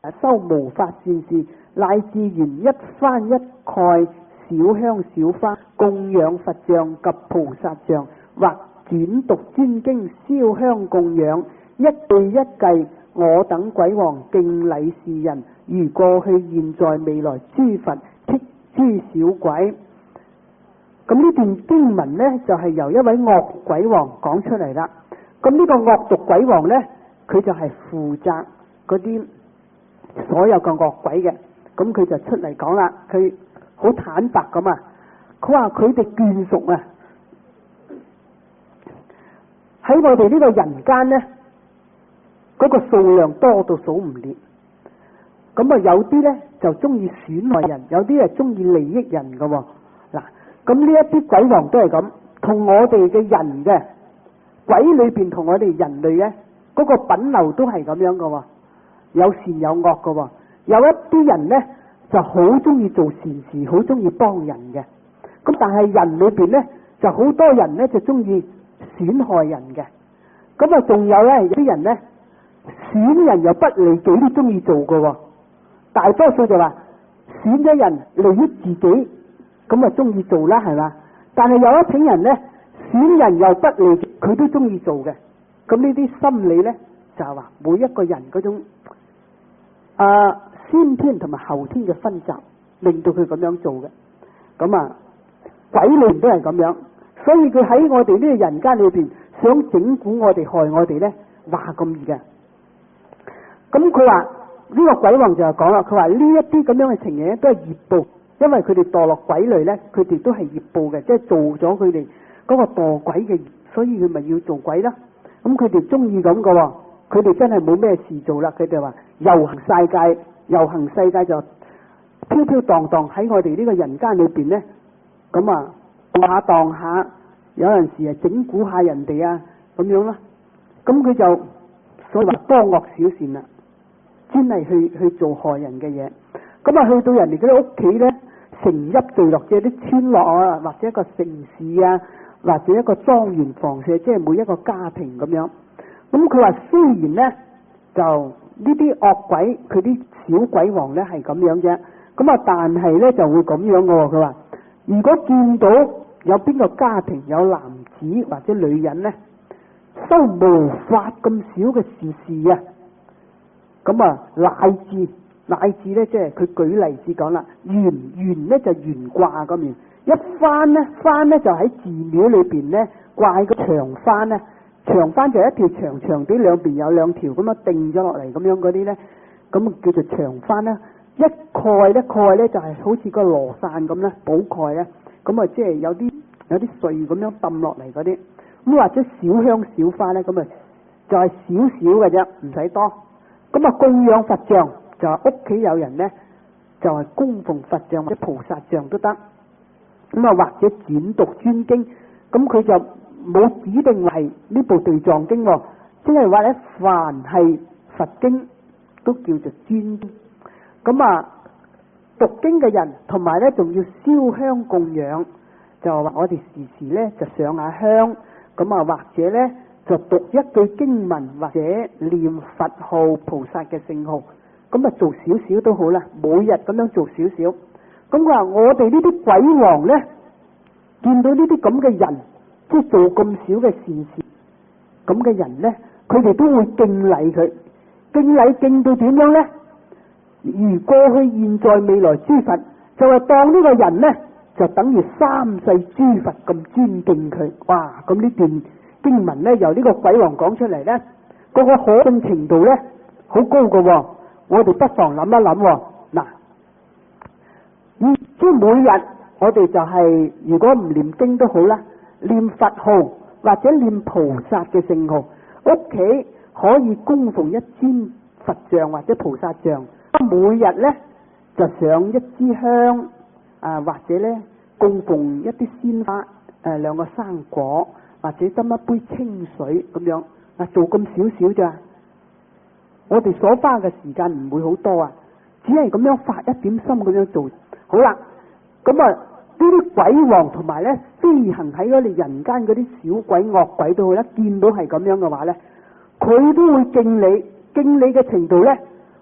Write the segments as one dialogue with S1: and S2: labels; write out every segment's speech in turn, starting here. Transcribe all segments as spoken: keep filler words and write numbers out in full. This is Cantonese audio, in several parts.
S1: 修無法善事，乃至燃一幡一蓋小香小花，供養佛像及菩薩像，或轉讀專經燒香供養，一句一計，我等鬼王敬禮是人，如過去現在未來諸佛辟諸小鬼。咁呢段經文呢，就係、是、由一位惡鬼王講出嚟啦。咁呢個惡毒鬼王呢，佢就係負責嗰啲所有嘅惡鬼嘅。咁佢就出嚟講啦，佢好坦白咁啊，佢話佢哋眷屬啊，喺我哋呢個人間呢，嗰、那個數量多到數唔列。咁啊，有啲呢就中意損害人，有啲係中意利益人噶。嗱，咁呢一啲鬼王都係咁，同我哋嘅人嘅鬼裏邊同我哋人類呢，嗰、那個品流都係咁樣噶，有善有惡噶。有一啲人呢就好中意做善事，好中意幫人嘅。咁但係人裏邊呢，就好多人呢就中意損害人嘅。咁啊，仲有呢，有啲人呢，損人又不利己都中意做嘅。大多數就話損咗人利益自己，咁啊中意做啦，係嘛？但係有一種人呢，損人又不利己，佢都中意做嘅。咁呢啲心理呢，就係話每一個人嗰種啊先天同埋後天嘅分集，令到佢咁樣做嘅。咁啊，鬼裏都係咁樣，所以佢喺我哋呢個人間裏邊想整蠱我哋、害我哋呢，話咁易嘅。咁佢話呢個鬼王就係講啦，佢話呢一啲咁樣嘅情形都係業報，因為佢哋墮落鬼類呢，佢哋都係業報嘅，即係做咗佢哋嗰個墮鬼嘅業，所以佢咪要做鬼啦。咁佢哋中意咁嘅喎，佢哋真係冇咩事做啦，佢哋話遊行世界，遊行世界就飄飄蕩蕩喺我哋呢個人間裏邊呢。咁啊蕩下蕩下，有陣時啊整蠱下人哋啊咁樣啦。咁佢就所謂多惡少善啦，專係去去做害人嘅嘢。咁啊去到人哋嗰啲屋企呢，城邑聚落嘅啲村落啊，或者一個城市啊，或者一個莊園房舍，即係每一個家庭咁樣。咁佢話雖然呢，就呢啲惡鬼佢啲小鬼王呢係咁樣啫，咁啊但係呢就會咁樣嘅喎。佢話如果見到有邊個家庭有男子或者女人呢，修無法咁少嘅事事啊，咁啊乃至乃至呢，即係佢舉例子講啦，懸懸呢就懸掛咁樣，一幡呢幡呢就喺寺廟裏邊呢掛個長幡呢，長幡就一條長長啲，兩邊有兩條咁樣定咗落嚟咁樣嗰啲呢，咁叫做長幡啦。一蓋呢蓋呢就係好似個羅傘咁咧，寶蓋咧，咁啊即係有啲有啲穗咁樣抌落嚟嗰啲，咁或者小香小花咧，咁啊就係少少嘅啫，唔使多。咁啊供養佛像就係屋企有人咧，就係供奉佛像或者菩薩像都得。咁啊或者轉讀專經，咁佢就冇指定係呢部地藏經，即係話咧凡係佛經都叫做專經。咁啊，讀經嘅人同埋咧，仲要燒香供養，就話我哋時時咧就上下香，咁啊或者咧就讀一句經文或者念佛號、菩薩嘅聖號，咁啊做少少都好啦，每日咁樣做少少。咁佢話我哋呢啲鬼王咧，見到呢啲咁嘅人，即係做咁少嘅善事，咁嘅人咧，佢哋都會敬禮佢，敬禮敬到點樣咧？如過去、現在、未來諸佛，就係當呢個人呢，就等於三世諸佛咁尊敬佢。哇！咁呢段經文呢，由呢個鬼王講出嚟呢，嗰個可信程度呢，好高噶喎。我哋不妨諗一諗喎。嗱，嗯，即係每日我哋就係、是、如果唔念經都好啦，念佛號或者念菩薩嘅聖號，屋企可以供奉一尊佛像或者菩薩像。每日咧就上一支香啊，或者咧供奉一啲鮮花，誒、啊、兩個生果，或者斟一杯清水咁樣啊，做咁少少咋？我哋所花嘅時間唔會好多啊，只係咁樣發一點心咁樣做。好啦，咁啊呢啲鬼王同埋咧飛行喺我哋人間嗰啲小鬼惡鬼都好啦，見到係咁樣嘅話咧，佢都會敬你，敬你嘅程度咧。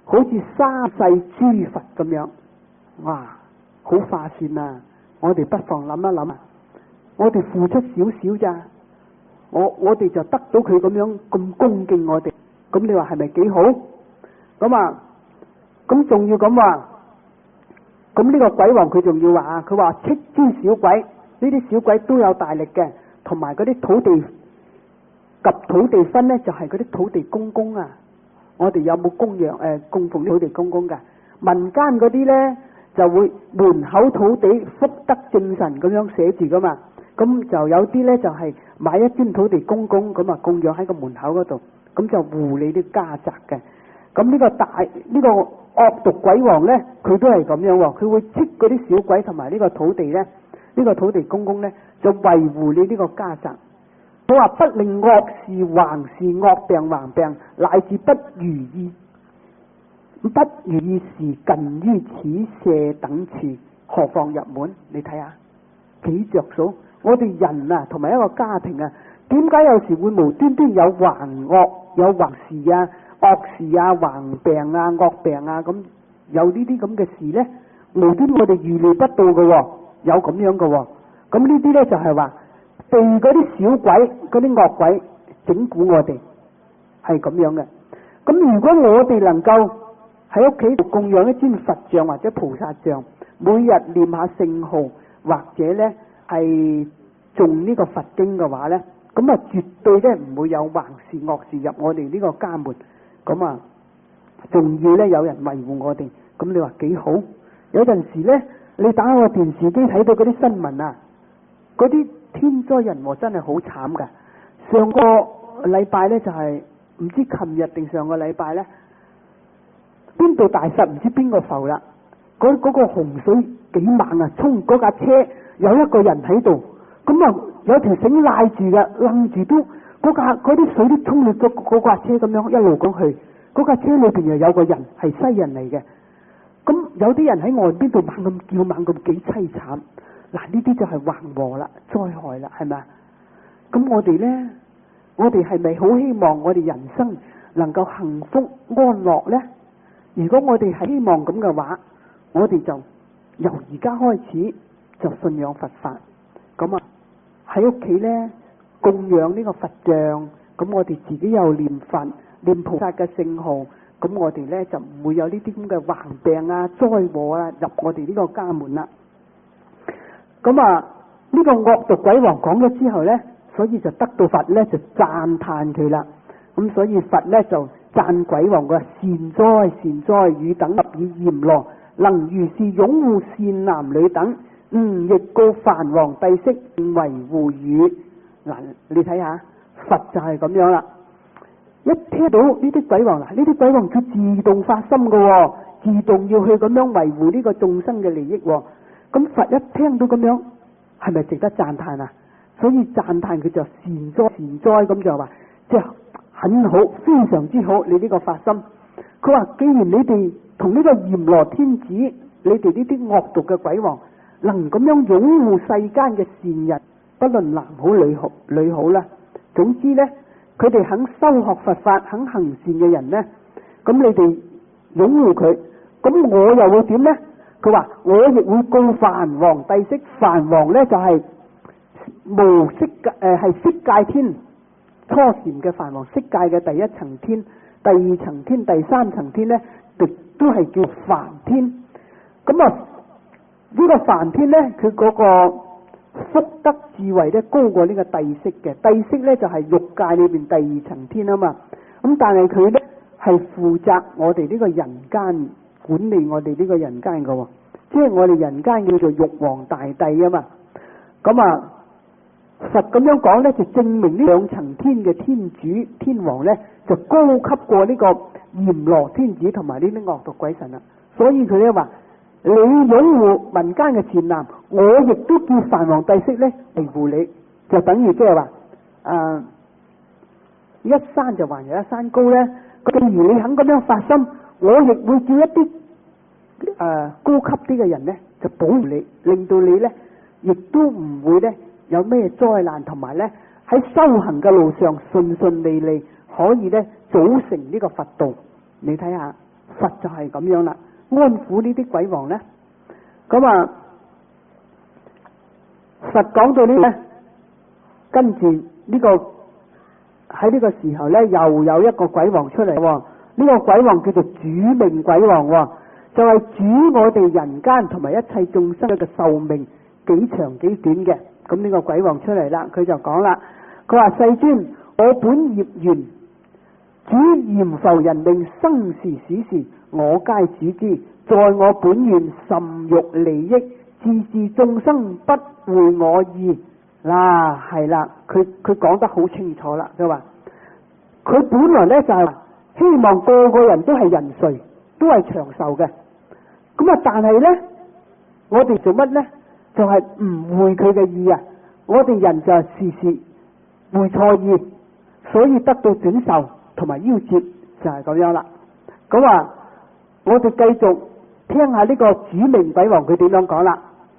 S1: 好似三世諸佛咁樣，哇，好化算啊！我哋不妨諗一諗啊，我哋付出少少咋，我我哋就得到佢咁樣咁恭敬我哋，咁你話係咪幾好？咁啊，咁仲要咁話，咁呢個鬼王佢仲要話啊，佢話斥諸小鬼，呢啲小鬼都有大力嘅，同埋嗰啲土地及土地分呢，就係嗰啲土地公公啊。我哋有冇供養誒供奉啲土地公公㗎？民間嗰啲呢，就會門口土地福德正神咁樣寫住噶嘛，咁就有啲呢，就係買一尊土地公公咁啊供養喺個門口嗰度，咁就護理啲家宅嘅。咁呢個大呢個惡毒鬼王呢，佢都係咁樣喎，佢會斥嗰啲小鬼同埋呢個土地呢，呢個土地公公呢，就維護你呢個家宅。佢話不令惡事橫事惡病橫病，乃至不如意不如意事近於此舍等處，何況入門？你睇下幾着數？我哋人啊，同埋一個家庭啊，點解有時會無端端有橫惡、有橫事啊、惡事啊、橫病啊、惡病啊咁，有呢啲咁嘅事呢？無端我哋預料不到嘅喎，有咁樣嘅喎。咁呢啲呢，就係話被嗰啲小鬼、嗰啲惡鬼整蠱我哋，係咁樣嘅。咁如果我哋能夠喺屋企度供養一尊佛像或者菩薩像，每日念下聖號，或者呢係誦呢個佛經嘅話呢，咁啊絕對呢唔會有橫事惡事入我哋呢個家門。咁啊，仲要呢有人維護我哋，咁你話幾好？有陣時呢，你打開個電視機睇到嗰啲新聞啊，嗰啲天災人禍真係好慘噶。上個禮拜呢，就係、是、唔知琴日定上個禮拜呢，邊度大佛唔知邊個浮啦，嗰、那、嗰個洪水幾猛啊，衝嗰架車有一個人喺度，咁啊有條繩拉住嘅，楞住都嗰架嗰啲水都衝入咗嗰架車咁樣一路咁去，嗰架車裏邊又有個人係西人嚟嘅，咁有啲人喺岸邊度猛咁叫，猛咁幾淒慘。嗱，呢啲就係橫禍啦、災害啦，係咪啊？咁我哋呢，我哋係咪好希望我哋人生能夠幸福安樂呢？如果我哋係希望咁嘅話，我哋就由而家開始就信仰佛法。咁啊喺屋企呢，供養呢個佛像，咁我哋自己又念佛、念菩薩嘅聖號，咁我哋呢就唔會有呢啲咁嘅橫病啊、災禍啊入我哋呢個家門啦。咁啊，呢個惡毒鬼王講咗之後呢，所以就得到佛呢就讚歎佢啦。咁所以佛呢就讚鬼王嘅善哉善哉，汝等立以閻羅能如是擁護善男女等，嗯，亦告梵王帝釋維護汝。嗱，你睇下佛就係咁樣啦。一聽到呢啲鬼王，嗱，呢啲鬼王佢自動發心嘅，自動要去咁樣維護呢個眾生嘅利益。咁佛一聽到咁樣，係咪值得讚歎啊？所以讚歎佢就善哉善哉，咁就話即係很好，非常之好。你呢個發心，佢話既然你哋同呢個閻羅天子，你哋呢啲惡毒嘅鬼王，能咁樣擁護世間嘅善人，不論男好女好女好啦，總之呢，佢哋肯修學佛法、肯行善嘅人呢，咁你哋擁護佢，咁我又會點呢？佢話我亦會告梵王帝釋。梵王呢就係無色界，誒係色界天初禪嘅梵王，色界嘅第一層天、第二層天、第三層天呢，亦都係叫梵天。咁啊呢個梵天呢，佢嗰個福德智慧呢，高過呢個帝釋嘅。帝釋呢就係欲界裏邊第二層天啊嘛。咁但係佢呢係負責我哋呢個人間，管理我哋呢個人間嘅，即係我哋人間叫做玉皇大帝啊嘛。咁啊佛咁樣講呢，就證明呢兩層天嘅天主天王呢，就高級過呢個閻羅天子同埋呢啲惡毒鬼神啦。所以佢呢話，你擁護民間嘅善男，我亦都叫梵王帝釋呢維護你，就等於即係話誒一山就還有一山高呢。既然你肯咁樣發心，我亦會叫一啲誒、呃、高級啲嘅人呢，就保護你，令到你呢亦都唔會呢有咩災難，同埋呢喺修行嘅路上順順利利，可以呢組成呢個佛道。你睇下佛就係咁樣啦，安撫呢啲鬼王呢。咁啊，佛講到呢咧，跟住呢個喺呢個時候呢，又有一個鬼王出嚟喎。呢個鬼王叫做主命鬼王喎，就係主我哋人間同埋一切眾生嘅壽命幾長幾短嘅。咁呢個鬼王出嚟啦，佢就講啦，佢話世尊，我本業緣，主閻浮人命生時死時，我皆主之。在我本願甚欲利益，自是眾生不會我意。嗱，係啦，佢佢講得好清楚啦。佢話佢本來呢就係希望個個人都係人瑞，都係長壽嘅。咁啊，但係呢，我哋做乜呢？就係唔會佢嘅意啊！我哋人就係時時會錯意，所以得到短壽同埋夭折，就係咁樣啦。咁啊，我哋繼續聽下呢個主命鬼王佢點樣講啦。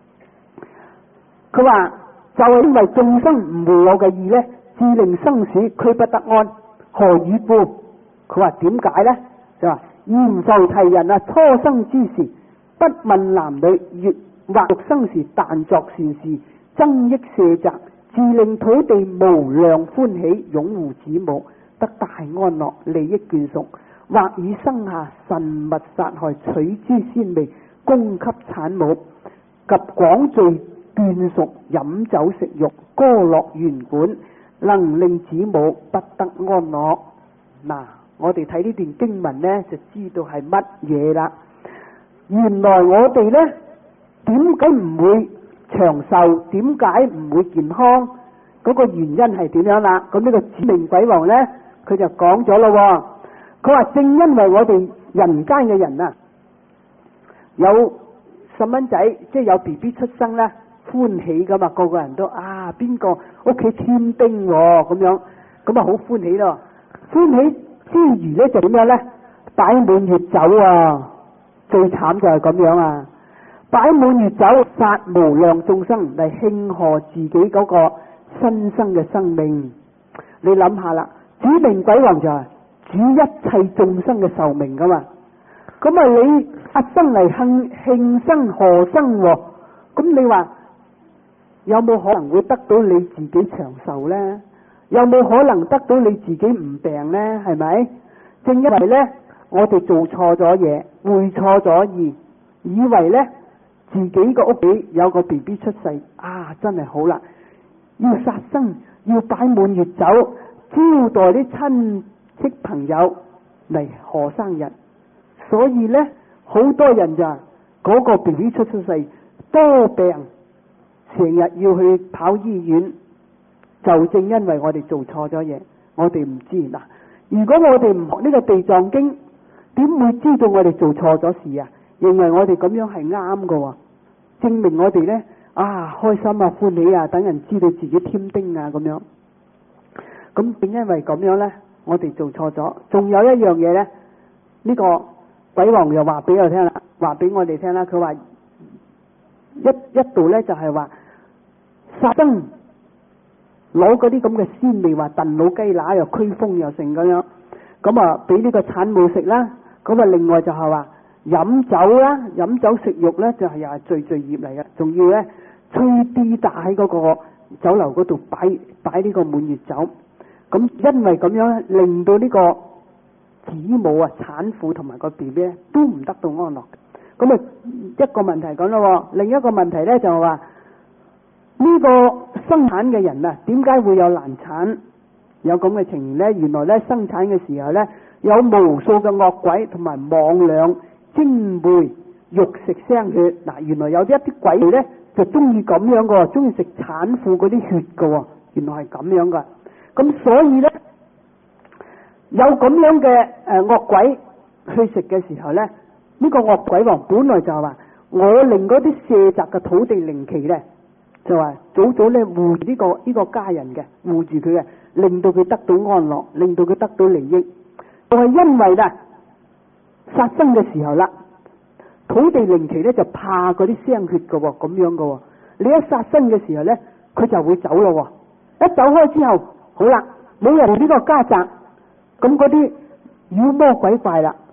S1: 佢話就係因為眾生唔會我嘅意呢，致令生死俱不得安。何以故？佢話點解呢？就話閻浮提人啊，初生之時不問男女，越或欲生時，但作善事，增益社稷，自令土地無量歡喜，擁護子母，得大安樂，利益眷屬。或以生下神物殺害，取之鮮味，供給產母，及廣聚眷屬，飲酒食肉，歌樂弦管，能令子母不得安樂。嗱，我哋睇呢段經文呢，就知道係乜嘢啦。原來我哋呢，點解唔會長壽？點解唔會健康？嗰個原因係點樣啦？咁呢個主命鬼王呢，佢就講咗咯。佢話正因為我哋人間嘅人啊，有細蚊仔，即係有 B B 出生咧，歡喜噶嘛，個個人都啊邊個屋企添丁咁樣，咁啊好歡喜咯。歡喜之餘咧就點樣咧？擺滿月酒啊！最慘就係咁樣啊！擺滿月酒，殺無量眾生嚟慶賀自己嗰個新生嘅生命。你諗下啦，主命鬼王就係主一切眾生嘅壽命噶嘛，咁啊你發生嚟慶慶生賀生喎，咁你話有冇可能會得到你自己長壽呢？有冇可能得到你自己唔病呢？係咪？正因為呢，我哋做錯咗嘢，會錯咗意，以為呢自己個屋企有個 B B 出世啊，真係好啦，要殺生，要擺滿月酒，招待啲親戚朋友嚟賀生日，所以呢，好多人就嗰個 B B 出出世多病，成日要去跑醫院，就正因為我哋做錯咗嘢，我哋唔知嗱。如果我哋唔學呢個地藏經，點會知道我哋做錯咗事啊？認為我哋咁樣係啱㗎，證明我哋呢，啊開心啊歡喜啊，等人知道自己添丁啊咁樣。咁正因為咁樣呢，我哋做錯咗。仲有一樣嘢呢，呢個鬼王又話俾我聽啦，話俾我哋聽啦。佢話一一度呢就係話殺生，攞嗰啲咁嘅鮮味，話燉老雞乸又驅風又成咁樣，咁啊俾呢個產母食啦。咁啊另外就係話飲酒啦，飲酒食肉呢，就係又係罪罪業嚟嘅。仲要呢，吹啲打喺嗰個酒樓嗰度擺擺呢個滿月酒。咁因為咁樣令到呢個子母啊、產婦同埋個 B B 都唔得到安樂。咁啊一個問題講咯，另一個問題呢就係話呢個生產嘅人啊，點解會有難產？有咁嘅情形呢？原來呢，生產嘅時候呢，有無數嘅惡鬼同埋魍魎精魅欲食腥血。嗱，原來有啲一啲鬼呢，就中意咁樣嘅，中意食產婦嗰啲血嘅。原來係咁樣嘅。咁所以呢，有咁樣嘅誒惡鬼去食嘅時候呢，呢、呢個惡鬼王本來就係話我令嗰啲社稷嘅土地靈旗呢，就話早早呢護住呢個呢、呢個家人嘅，護住佢嘅，令到佢得到安樂，令到佢得到利益。就係因為呢殺生嘅時候啦，土地靈旗呢就怕嗰啲腥血嘅喎，咁樣嘅喎。你一殺生嘅時候呢，佢就會走咯喎，一走開之後。好啦，冇人呢個家宅，咁嗰啲妖魔鬼怪啦，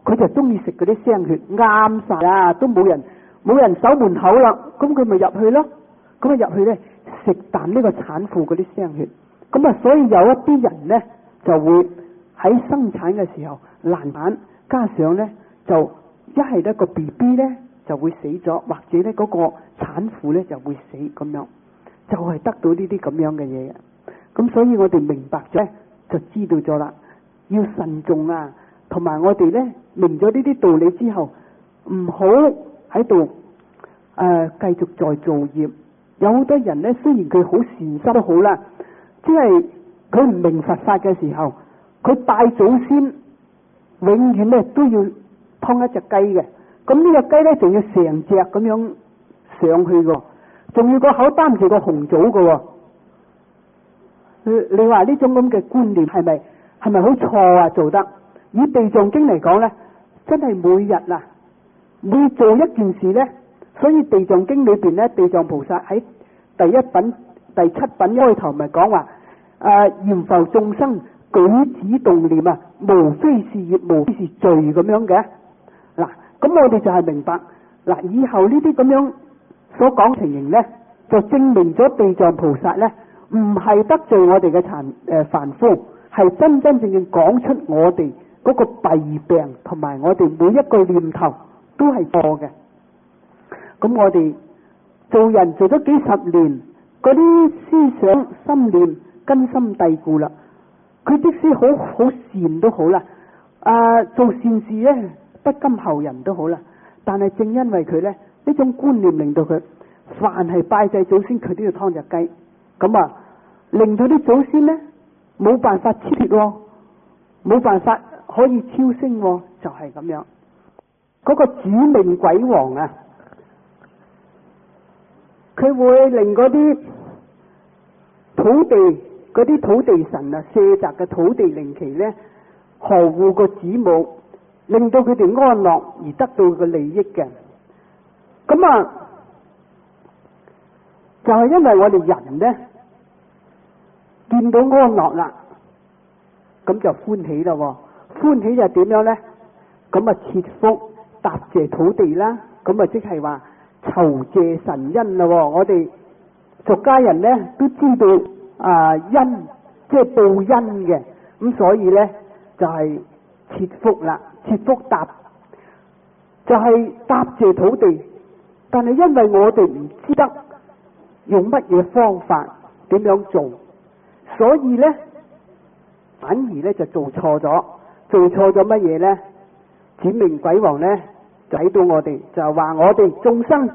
S1: 佢就中意食嗰啲腥血，啱晒啊，都冇人冇人守門口啦，咁佢咪入去咯，咁啊入去咧食啖呢個產婦嗰啲腥血，咁啊所以有一啲人咧就會喺生產嘅時候難產，加上咧就一係咧個 B B 咧就會死咗，或者咧嗰個產婦咧就會死咁樣，就係、是、得到呢啲咁樣嘅嘢。咁所以我哋明白咗，就知道咗啦，要慎重啊，同埋我哋咧明咗呢啲道理之後，唔好喺度誒繼續再造業。有好多人咧，雖然佢好善心都好啦，即係佢唔明佛法嘅時候，佢拜祖先永遠咧都要劏一隻雞嘅。咁呢隻雞咧仲要成隻咁樣上去嘅，仲要個口擔住個紅棗嘅。你你話呢種咁嘅觀念係咪係咪好錯啊？做得以地藏經嚟講咧，真係每日啊每做一件事咧，所以地藏經裏邊咧，地藏菩薩喺第一品第七品一開頭咪講話誒，閻浮眾生舉止動念啊，無非是業，無非是罪咁樣嘅。嗱，咁我哋就係明白嗱，以後呢啲咁樣所講情形咧，就證明咗地藏菩薩咧唔係得罪我哋嘅殘誒凡夫，係真真正正講出我哋嗰個弊病，同埋我哋每一個念頭都係錯嘅。咁我哋做人做咗幾十年，嗰啲思想心念根深蒂固啦。佢即使好好善都好啦，啊做善事咧不甘後人都好啦，但係正因為佢咧呢種觀念，令到佢凡係拜祭祖先，佢都要劏隻雞，咁啊令到啲祖先咧冇辦法超脫，冇辦法可以超升，就係咁樣。嗰個主命鬼王啊，佢會令嗰啲土地嗰啲土地神啊，卸責嘅土地靈旗咧，呵護個子母，令到佢哋安樂而得到個利益嘅。咁啊，就係因為我哋人咧見到安樂啦，咁就歡喜咯。歡喜就係點樣咧？咁啊，切腹答謝土地啦，咁啊，即係話酬謝神恩咯。我哋俗家人咧都知道啊，恩即係報恩嘅，咁所以咧就係切腹啦，切腹答就係答謝土地。但係因為我哋唔知得用乜嘢方法點樣做，所以咧反而咧就做錯咗，做錯咗乜嘢咧？主命鬼王咧就睇到我哋，就係話我哋眾生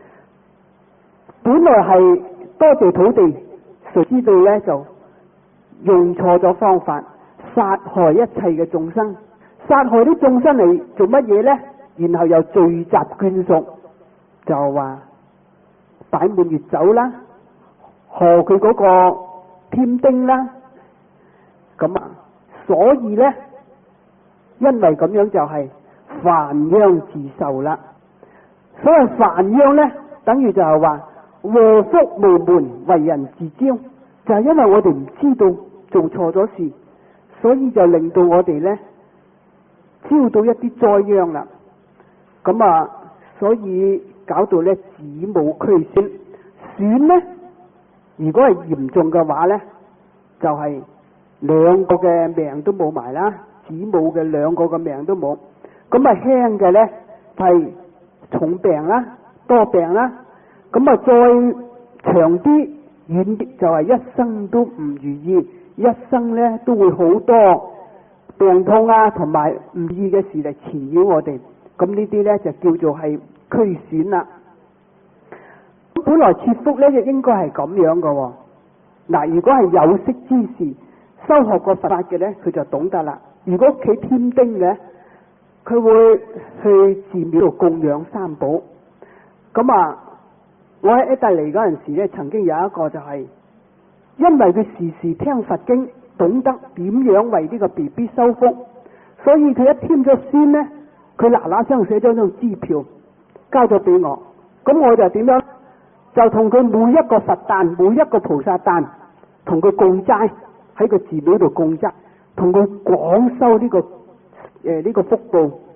S1: 本來係多謝土地，誰知道咧就用錯咗方法，殺害一切嘅眾生，殺害啲眾生嚟做乜嘢咧？然後又聚集眷屬，就話擺滿月酒啦，賀佢嗰個添丁啦，咁啊，所以咧，因為咁樣就係犯殃自受啦。所謂犯殃咧，等於就係話禍福無門，為人自招，就係因為我哋唔知道做錯咗事，所以就令到我哋咧招到一啲災殃啦。咁啊，所以搞到咧子母俱損，損咧如果係嚴重嘅話咧，就係、是、兩個嘅命都冇埋啦，子母嘅兩個嘅命都冇。咁啊輕嘅咧係重病啦，多病啦。咁啊再長啲遠啲就係一生都唔如意，一生咧都會好多病痛啊，同埋唔如意嘅事嚟纏繞我哋。咁呢啲咧就叫做係俱損啦。本來切腹咧就應該係咁樣噶、哦。嗱，如果係有識之士，修學過佛法嘅咧，佢就懂得啦。如果屋企添丁嘅，佢會去寺廟度供養三寶。咁啊，我喺意大利嗰陣時咧，曾經有一個就係、是，因為佢時時聽佛經，懂得點樣為呢個 B B 修福，所以佢一添咗仙咧，佢嗱嗱聲寫咗張支票交咗俾我。咁我就點樣？就同佢每一個佛誕，每一個菩薩誕，同佢共齋，喺個寺廟度共齋，同佢廣修呢、這個誒呢、呃這個福報。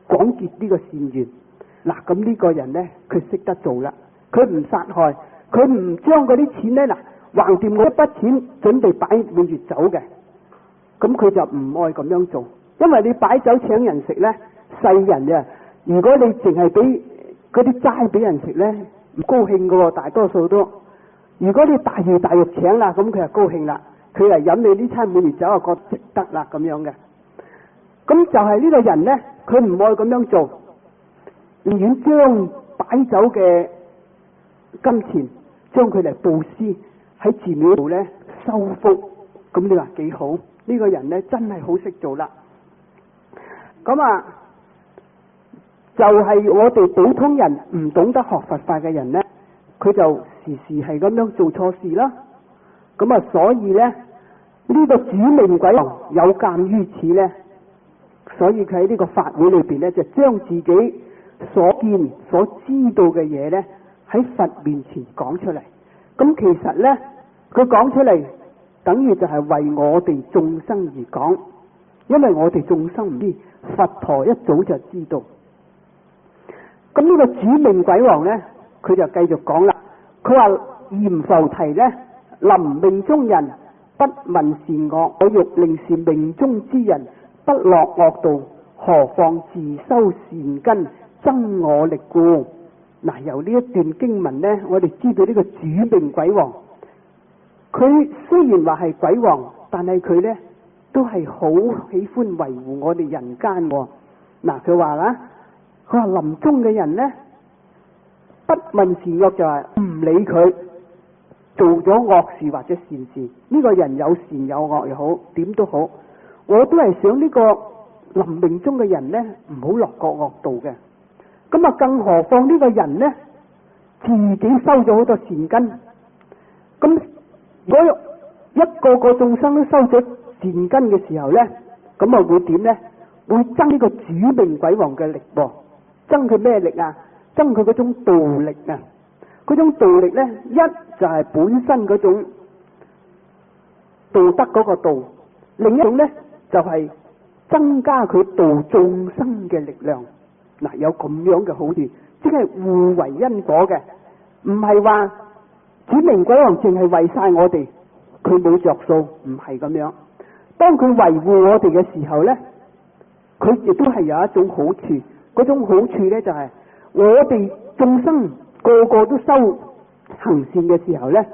S1: 廣結呢個善緣。嗱，咁呢個人呢，佢識得做啦，佢唔殺害，佢唔將嗰啲錢呢，嗱，橫掂我一筆錢準備擺滿月酒嘅，咁佢就唔愛咁樣做，因為你擺酒請人食呢，世人啊，如果你淨係俾嗰啲齋俾人食呢，唔高興噶喎，大多數都。如果你大魚大肉請啦，咁佢就高興啦，佢嚟飲你呢餐滿月酒啊，覺得值得啦咁樣嘅。咁就係呢個人呢，佢唔愛咁樣做，寧願將擺酒嘅金錢，將佢嚟布施喺寺廟度呢收福。咁你話幾好？呢個人呢，真係好識做啦。咁啊，就係我哋普通人唔懂得學佛法嘅人呢，佢就時時係咁樣做錯事啦。咁啊，所以呢，呢個主命鬼王有鑒於此呢，所以佢喺呢個法會裏邊呢，就將自己所見所知道嘅嘢呢，喺佛面前講出嚟。咁其實呢，佢講出嚟等於就係為我哋眾生而講，因為我哋眾生唔知，佛陀一早就知道。咁呢個主命鬼王呢，佢就繼續講啦。佢話閻浮提呢，臨命中人不問善惡，我欲令是命中之人不落惡道，何況自修善根，增我力故。嗱，由呢一段經文呢，我哋知道呢個主命鬼王，佢雖然話係鬼王，但係佢呢都係好喜歡維護我哋人間。嗱，佢話啦，佢話臨終嘅人呢，不問善惡，就係唔理佢做咗惡事或者善事，呢、這個人有善有惡又好，點都好，我都係想呢個臨命中嘅人呢，唔好落個惡道嘅。咁啊，更何況呢個人呢，自己收咗好多善根，咁如果一個個眾生都收咗善根嘅時候呢，咁啊會點呢？會增呢個主命鬼王嘅力噃，增佢咩力啊？增佢嗰種道力啊！嗰種道力呢，一就係本身嗰種道德嗰個道，另一種呢，就係增加佢度眾生嘅力量。嗱，有咁樣嘅好處，即係互為因果嘅，唔係話主命鬼王淨係為晒我哋，佢冇着數，唔係咁樣。當佢維護我哋嘅時候呢，佢亦都係有一種好處。嗰種好處呢，就係我哋眾生個個都修行善嘅時候呢，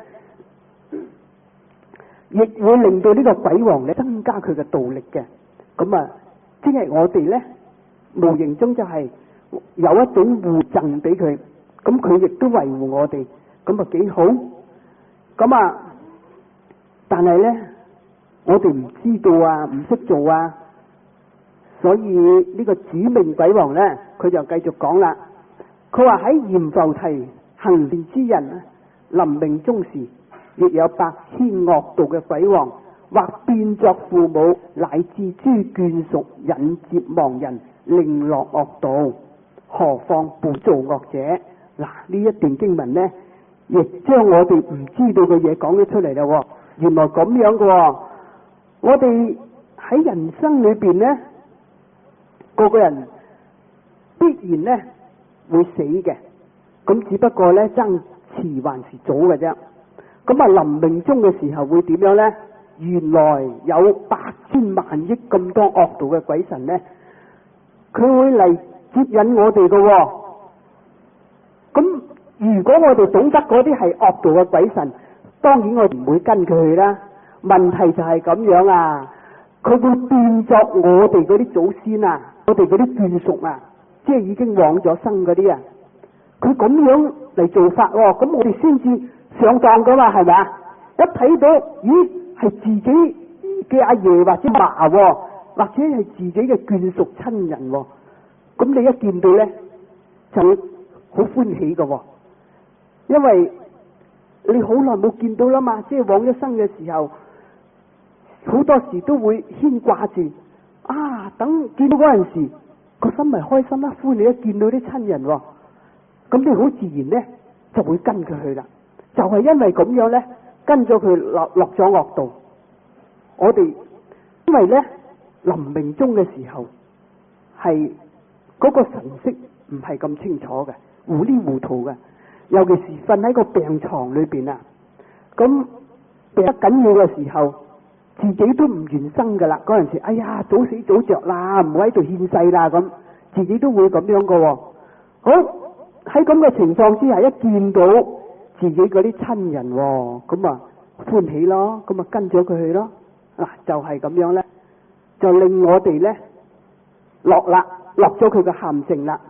S1: 亦會令到呢個鬼王咧增加佢嘅道力嘅。咁啊，即係我哋呢，無形中就係有一種互贈俾佢，咁佢亦都維護我哋，咁啊幾好。咁啊，但係呢，我哋唔知道啊，唔識做啊，所以呢個主命鬼王呢，佢就繼續講啦。佢話喺閻浮提行善之人，臨命終時，亦有百千惡道嘅鬼王，或變作父母，乃至諸眷屬，引接亡人，令落惡道。何況不做惡者？嗱，呢一段經文呢，亦將我哋唔知道嘅嘢講咗出嚟啦。原來咁樣嘅，我哋喺人生裏邊呢，個個人必然呢會死嘅，咁只不過呢，爭遲還是早嘅啫。咁啊，臨命終嘅時候會點樣呢？原來有百千萬億咁多惡道嘅鬼神呢，佢會嚟接引我哋嘅。咁如果我哋懂得嗰啲係惡道嘅鬼神，當然我唔會跟佢去啦。問題就係咁樣啊，佢會變作我哋嗰啲祖先啊，我哋嗰啲眷屬啊，即係已經往咗生嗰啲啊，佢咁樣嚟做法，咁我哋先至上當噶嘛，係咪啊？一睇到，咦，係自己嘅阿爺或者嫲，或者係自己嘅眷屬親人，咁你一見到呢，就會好歡喜噶，因為你好耐冇見到啦嘛，即係往咗生嘅時候，好多時都會牽掛住啊，等見到嗰陣時，個心咪開心啦，歡喜一見到啲親人，咁你好自然呢，就會跟佢去啦。就係因為咁樣呢，跟咗佢落落咗惡道。我哋因為呢，臨命終嘅時候係嗰個神色唔係咁清楚嘅，糊裡糊塗嘅。尤其是瞓喺個病床裏邊啊，咁病得緊要嘅時候，自己都唔願生噶啦。嗰陣時，哎呀，早死早着啦，唔好喺度獻世啦，咁自己都會咁樣噶。好，喺咁嘅情況之下，一見到自己嗰啲親人，咁啊歡喜咯，咁啊跟咗佢去咯。嗱，就係咁樣咧，就令我哋咧落啦，落咗佢嘅陷阱啦。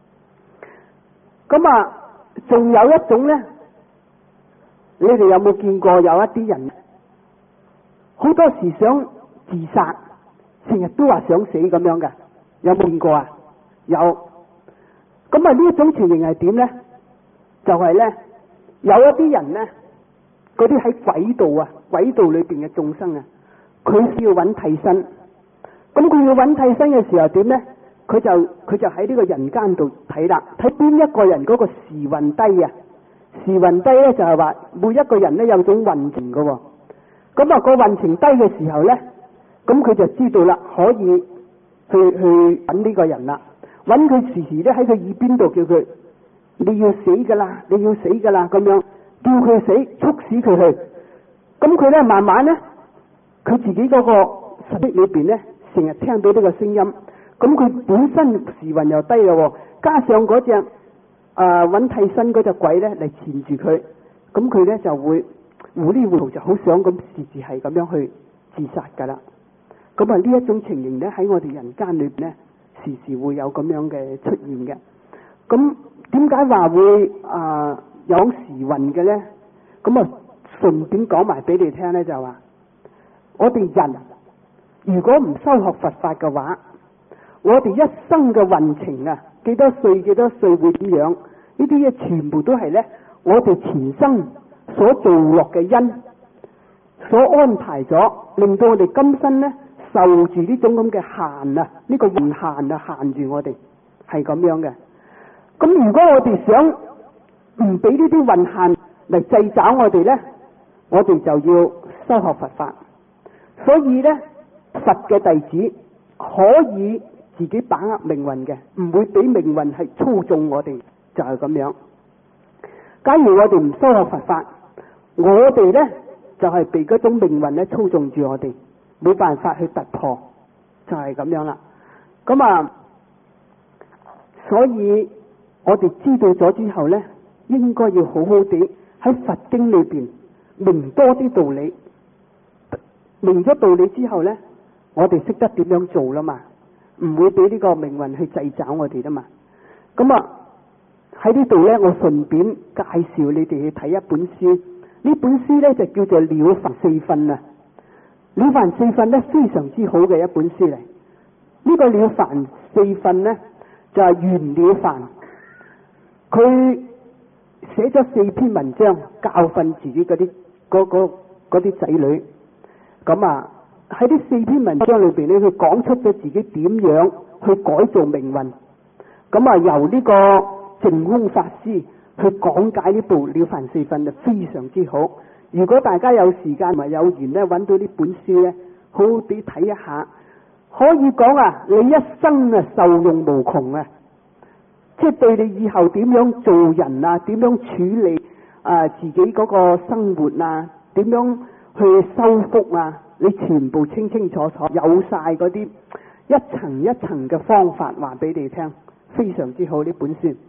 S1: 咁啊，仲有一種咧，你哋有冇見過有一啲人好多時想自殺，成日都話想死咁樣嘅，有冇見過啊？有。咁啊，呢一種情形係點咧？就係咧，有一啲人咧，嗰啲喺軌道啊，軌道裏邊嘅眾生啊，佢需要揾替身。咁佢要揾替身嘅時候點咧？佢就佢就喺呢個人間度睇啦，睇邊一個人嗰個時運低啊？時運低咧就係話每一個人咧有種運程噶。咁啊個運程低嘅時候咧，咁佢就知道啦，可以去去揾呢個人啦。揾佢時時咧喺佢耳邊度叫佢，你要死噶啦，你要死噶啦，咁樣叫佢死，促使佢去。咁佢咧慢慢咧，佢自己嗰個實質裏邊咧，成日聽到呢個聲音。咁佢本身時運又低咯，加上嗰隻誒揾替身嗰隻鬼咧嚟纏住佢，咁佢咧就會糊裡糊塗，就好想咁時時係咁樣去自殺噶啦。咁啊呢一種情形咧喺我哋人間裏邊咧，時時會有咁樣嘅出現嘅。咁點解話會誒有時運嘅咧？咁啊順便講埋俾你聽咧，就話我哋人如果唔修學佛法嘅話，我哋一生嘅運程啊，幾多歲幾多歲會點樣？呢啲嘢全部都係咧，我哋前生所做落嘅因，所安排咗，令到我哋今生咧受住呢種咁嘅限啊，呢個運限啊限住我哋，係咁樣嘅。咁如果我哋想唔俾呢啲運限嚟制找我哋咧，我哋就要修學佛法。所以咧，佛嘅弟子可以自己把握命運嘅，唔會俾命運係操縱我哋，就係咁樣。假如我哋唔修學佛法，我哋咧就係被嗰種命運咧操縱住我哋，冇辦法去突破，就係咁樣啦。咁啊，所以我哋知道咗之後咧，應該要好好地喺佛經裏邊明多啲道理，明咗道理之後咧，我哋識得點樣做啦嘛。唔會俾呢個命運去制找我哋啦嘛。咁啊喺呢度咧，我順便介紹你哋去睇一本書。呢本書咧就叫做《了凡四訓》啊。《了凡四訓》咧非常之好嘅一本書嚟。呢、這個《了凡四訓》咧就係、是、袁了凡，佢寫咗四篇文章教訓自己嗰啲嗰嗰啲仔女。咁啊。喺呢四篇文章裏邊咧，佢講出咗自己點樣去改造命運。咁啊，由呢個淨空法師去講解呢部《了凡四訓》就非常之好。如果大家有時間同埋有緣咧，揾到呢本書咧，好好地睇一下，可以講啊，你一生啊受用無窮啊！即係對你以後點樣做人啊，點樣處理啊自己嗰個生活啊，點樣去修福啊，你全部清清楚楚，有晒嗰啲一層一層嘅方法話俾你聽，非常之好呢本書。